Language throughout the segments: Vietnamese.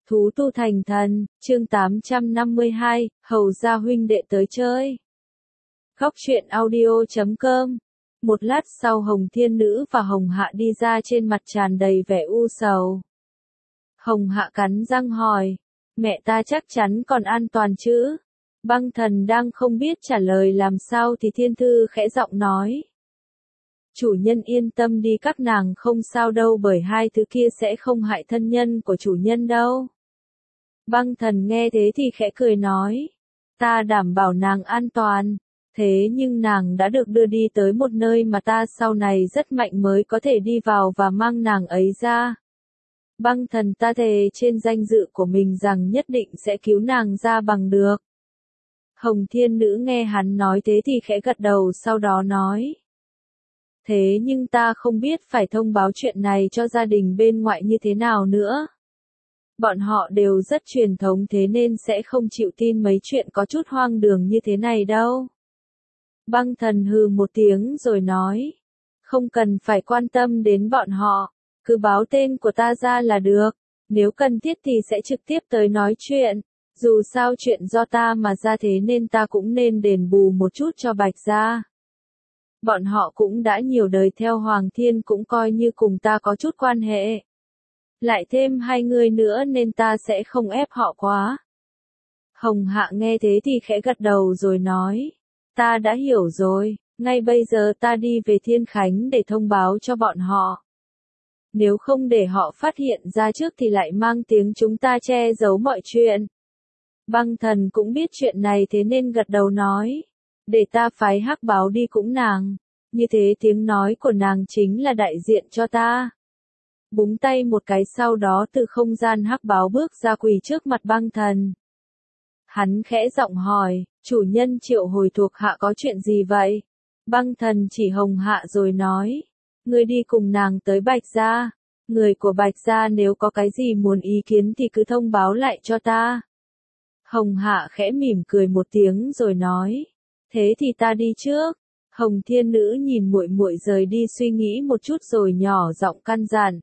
Thú tu thành thần, chương 852, hầu gia huynh đệ tới chơi. Góc truyện audio.com. Một lát sau Hồng Thiên Nữ và Hồng Hạ đi ra, trên mặt tràn đầy vẻ u sầu. Hồng Hạ cắn răng hỏi, mẹ ta chắc chắn còn an toàn chứ? Băng Thần đang không biết trả lời làm sao thì Thiên Thư khẽ giọng nói. Chủ nhân yên tâm đi, các nàng không sao đâu, bởi hai thứ kia sẽ không hại thân nhân của chủ nhân đâu. Băng Thần nghe thế thì khẽ cười nói, ta đảm bảo nàng an toàn, thế nhưng nàng đã được đưa đi tới một nơi mà ta sau này rất mạnh mới có thể đi vào và mang nàng ấy ra. Băng Thần ta thề trên danh dự của mình rằng nhất định sẽ cứu nàng ra bằng được. Hồng Thiên Nữ nghe hắn nói thế thì khẽ gật đầu, sau đó nói. Thế nhưng ta không biết phải thông báo chuyện này cho gia đình bên ngoại như thế nào nữa. Bọn họ đều rất truyền thống thế nên sẽ không chịu tin mấy chuyện có chút hoang đường như thế này đâu. Băng Thần hừ một tiếng rồi nói. Không cần phải quan tâm đến bọn họ, cứ báo tên của ta ra là được. Nếu cần thiết thì sẽ trực tiếp tới nói chuyện. Dù sao chuyện do ta mà ra thế nên ta cũng nên đền bù một chút cho Bạch gia. Bọn họ cũng đã nhiều đời theo Hoàng Thiên, cũng coi như cùng ta có chút quan hệ. Lại thêm hai người nữa nên ta sẽ không ép họ quá. Hồng Hạ nghe thế thì khẽ gật đầu rồi nói. Ta đã hiểu rồi, ngay bây giờ ta đi về Thiên Khánh để thông báo cho bọn họ. Nếu không để họ phát hiện ra trước thì lại mang tiếng chúng ta che giấu mọi chuyện. Băng Thần cũng biết chuyện này thế nên gật đầu nói. Để ta phái hắc báo đi cũng nàng. Như thế tiếng nói của nàng chính là đại diện cho ta. Búng tay một cái, sau đó từ không gian hắc báo bước ra quỳ trước mặt Băng Thần. Hắn khẽ giọng hỏi, chủ nhân triệu hồi thuộc hạ có chuyện gì vậy? Băng Thần chỉ Hồng Hạ rồi nói, ngươi đi cùng nàng tới Bạch gia. Người của Bạch gia nếu có cái gì muốn ý kiến thì cứ thông báo lại cho ta. Hồng Hạ khẽ mỉm cười một tiếng rồi nói, thế thì ta đi trước. Hồng Thiên Nữ nhìn muội muội rời đi suy nghĩ một chút rồi nhỏ giọng căn dặn.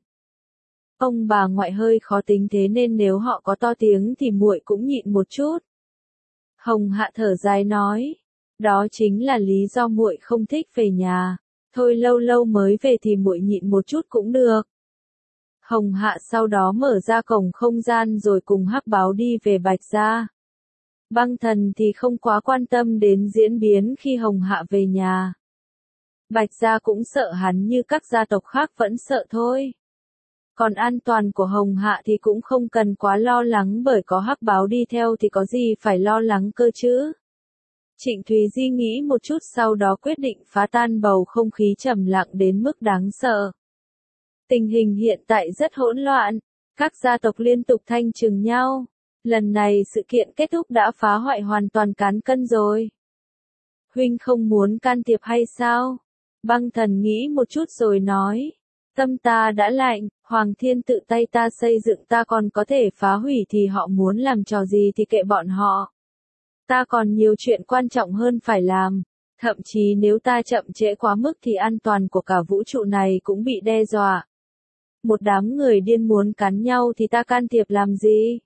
Ông bà ngoại hơi khó tính thế nên nếu họ có to tiếng thì muội cũng nhịn một chút. Hồng Hạ thở dài nói, đó chính là lý do muội không thích về nhà, thôi lâu lâu mới về thì muội nhịn một chút cũng được. Hồng Hạ sau đó mở ra cổng không gian rồi cùng hắc báo đi về Bạch gia. Băng Thần thì không quá quan tâm đến diễn biến khi Hồng Hạ về nhà. Bạch gia cũng sợ hắn như các gia tộc khác vẫn sợ thôi. Còn an toàn của Hồng Hạ thì cũng không cần quá lo lắng, bởi có hắc báo đi theo thì có gì phải lo lắng cơ chứ. Trịnh Thúy Di nghĩ một chút sau đó quyết định phá tan bầu không khí trầm lặng đến mức đáng sợ. Tình hình hiện tại rất hỗn loạn, các gia tộc liên tục thanh trừng nhau. Lần này sự kiện kết thúc đã phá hoại hoàn toàn cán cân rồi. Huynh không muốn can thiệp hay sao? Băng Thần nghĩ một chút rồi nói. Tâm ta đã lạnh, Hoàng Thiên tự tay ta xây dựng, ta còn có thể phá hủy thì họ muốn làm trò gì thì kệ bọn họ. Ta còn nhiều chuyện quan trọng hơn phải làm. Thậm chí nếu ta chậm trễ quá mức thì an toàn của cả vũ trụ này cũng bị đe dọa. Một đám người điên muốn cắn nhau thì ta can thiệp làm gì?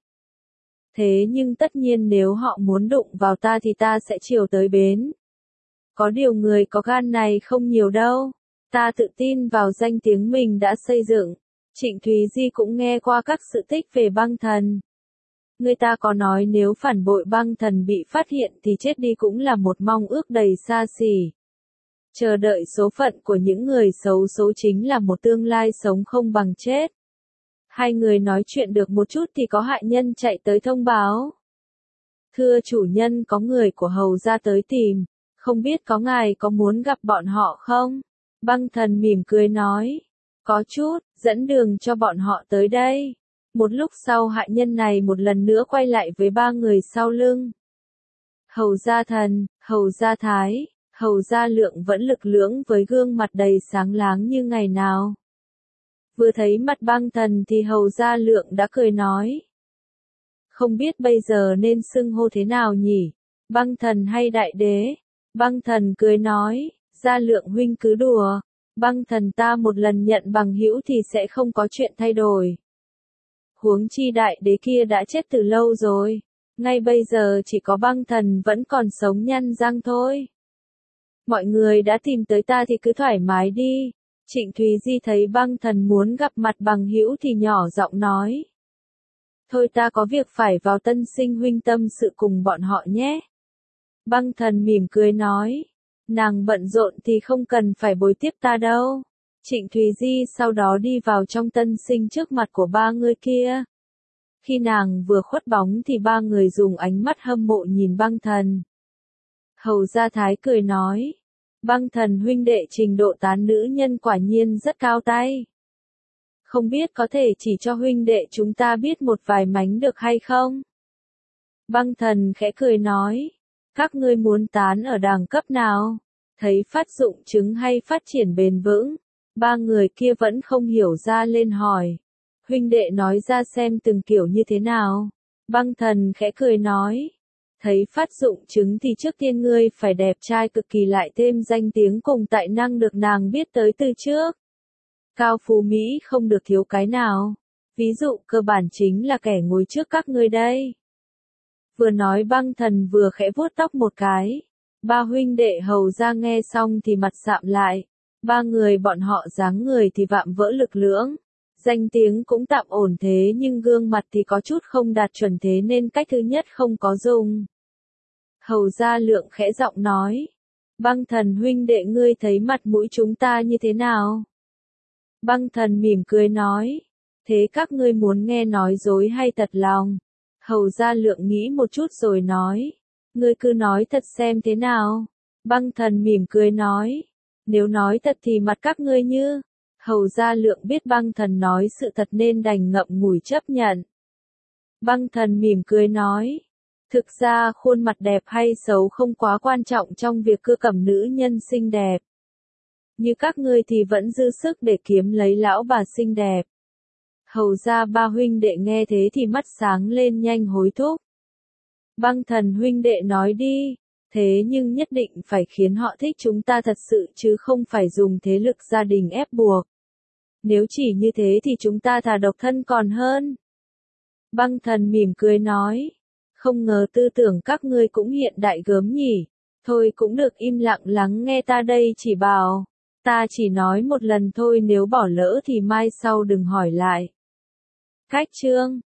Thế nhưng tất nhiên nếu họ muốn đụng vào ta thì ta sẽ chiều tới bến. Có điều người có gan này không nhiều đâu. Ta tự tin vào danh tiếng mình đã xây dựng. Trịnh Thúy Di cũng nghe qua các sự tích về Băng Thần. Người ta có nói nếu phản bội Băng Thần bị phát hiện thì chết đi cũng là một mong ước đầy xa xỉ. Chờ đợi số phận của những người xấu số chính là một tương lai sống không bằng chết. Hai người nói chuyện được một chút thì có hại nhân chạy tới thông báo. Thưa chủ nhân, có người của hầu gia tới tìm, không biết có ngài có muốn gặp bọn họ không? Băng Thần mỉm cười nói, có chút, dẫn đường cho bọn họ tới đây. Một lúc sau hại nhân này một lần nữa quay lại với ba người sau lưng. Hầu gia Thần, hầu gia Thái, hầu gia Lượng vẫn lực lưỡng với gương mặt đầy sáng láng như ngày nào. Vừa thấy mặt Băng Thần thì hầu gia Lượng đã cười nói. Không biết bây giờ nên xưng hô thế nào nhỉ? Băng Thần hay Đại Đế? Băng Thần cười nói, gia Lượng huynh cứ đùa. Băng Thần ta một lần nhận bằng hữu thì sẽ không có chuyện thay đổi. Huống chi đại đế kia đã chết từ lâu rồi. Ngay bây giờ chỉ có băng thần vẫn còn sống nhăn răng thôi. Mọi người đã tìm tới ta thì cứ thoải mái đi. Trịnh Thúy Di thấy băng thần muốn gặp mặt bằng hữu thì nhỏ giọng nói. Thôi ta có việc phải vào Tân Sinh huynh tâm sự cùng bọn họ nhé. Băng thần mỉm cười nói. Nàng bận rộn thì không cần phải bồi tiếp ta đâu. Trịnh Thúy Di sau đó đi vào trong Tân Sinh trước mặt của ba người kia. Khi nàng vừa khuất bóng thì ba người dùng ánh mắt hâm mộ nhìn băng thần. Hầu Gia Thái cười nói. Băng thần huynh đệ trình độ tán nữ nhân quả nhiên rất cao tay. Không biết có thể chỉ cho huynh đệ chúng ta biết một vài mánh được hay không? Băng thần khẽ cười nói. Các ngươi muốn tán ở đẳng cấp nào? Thấy phát dụng chứng hay phát triển bền vững? Ba người kia vẫn không hiểu ra lên hỏi. Huynh đệ nói ra xem từng kiểu như thế nào. Băng thần khẽ cười nói. Thấy phát dụng chứng thì trước tiên ngươi phải đẹp trai cực kỳ lại thêm danh tiếng cùng tài năng được nàng biết tới từ trước. Cao phú Mỹ không được thiếu cái nào. Ví dụ cơ bản chính là kẻ ngồi trước các ngươi đây. Vừa nói băng thần vừa khẽ vuốt tóc một cái. Ba huynh đệ hầu ra nghe xong thì mặt sạm lại. Ba người bọn họ dáng người thì vạm vỡ lực lưỡng. Danh tiếng cũng tạm ổn thế nhưng gương mặt thì có chút không đạt chuẩn thế nên cách thứ nhất không có dùng. Hầu Gia Lượng khẽ giọng nói. Băng thần huynh đệ ngươi thấy mặt mũi chúng ta như thế nào? Băng thần mỉm cười nói. Thế các ngươi muốn nghe nói dối hay thật lòng? Hầu Gia Lượng nghĩ một chút rồi nói. Ngươi cứ nói thật xem thế nào? Băng thần mỉm cười nói. Nếu nói thật thì mặt các ngươi như... Hầu Gia Lượng biết băng thần nói sự thật nên đành ngậm ngùi chấp nhận. Băng thần mỉm cười nói. Thực ra khuôn mặt đẹp hay xấu không quá quan trọng trong việc cưa cầm nữ nhân xinh đẹp. Như các ngươi thì vẫn dư sức để kiếm lấy lão bà xinh đẹp. Hầu ra ba huynh đệ nghe thế thì mắt sáng lên nhanh hối thúc. Băng thần huynh đệ nói đi. Thế nhưng nhất định phải khiến họ thích chúng ta thật sự chứ không phải dùng thế lực gia đình ép buộc. Nếu chỉ như thế thì chúng ta thà độc thân còn hơn. Băng thần mỉm cười nói. Không ngờ tư tưởng các ngươi cũng hiện đại gớm nhỉ. Thôi cũng được im lặng lắng nghe ta đây chỉ bảo. Ta chỉ nói một lần thôi nếu bỏ lỡ thì mai sau đừng hỏi lại. Cách chương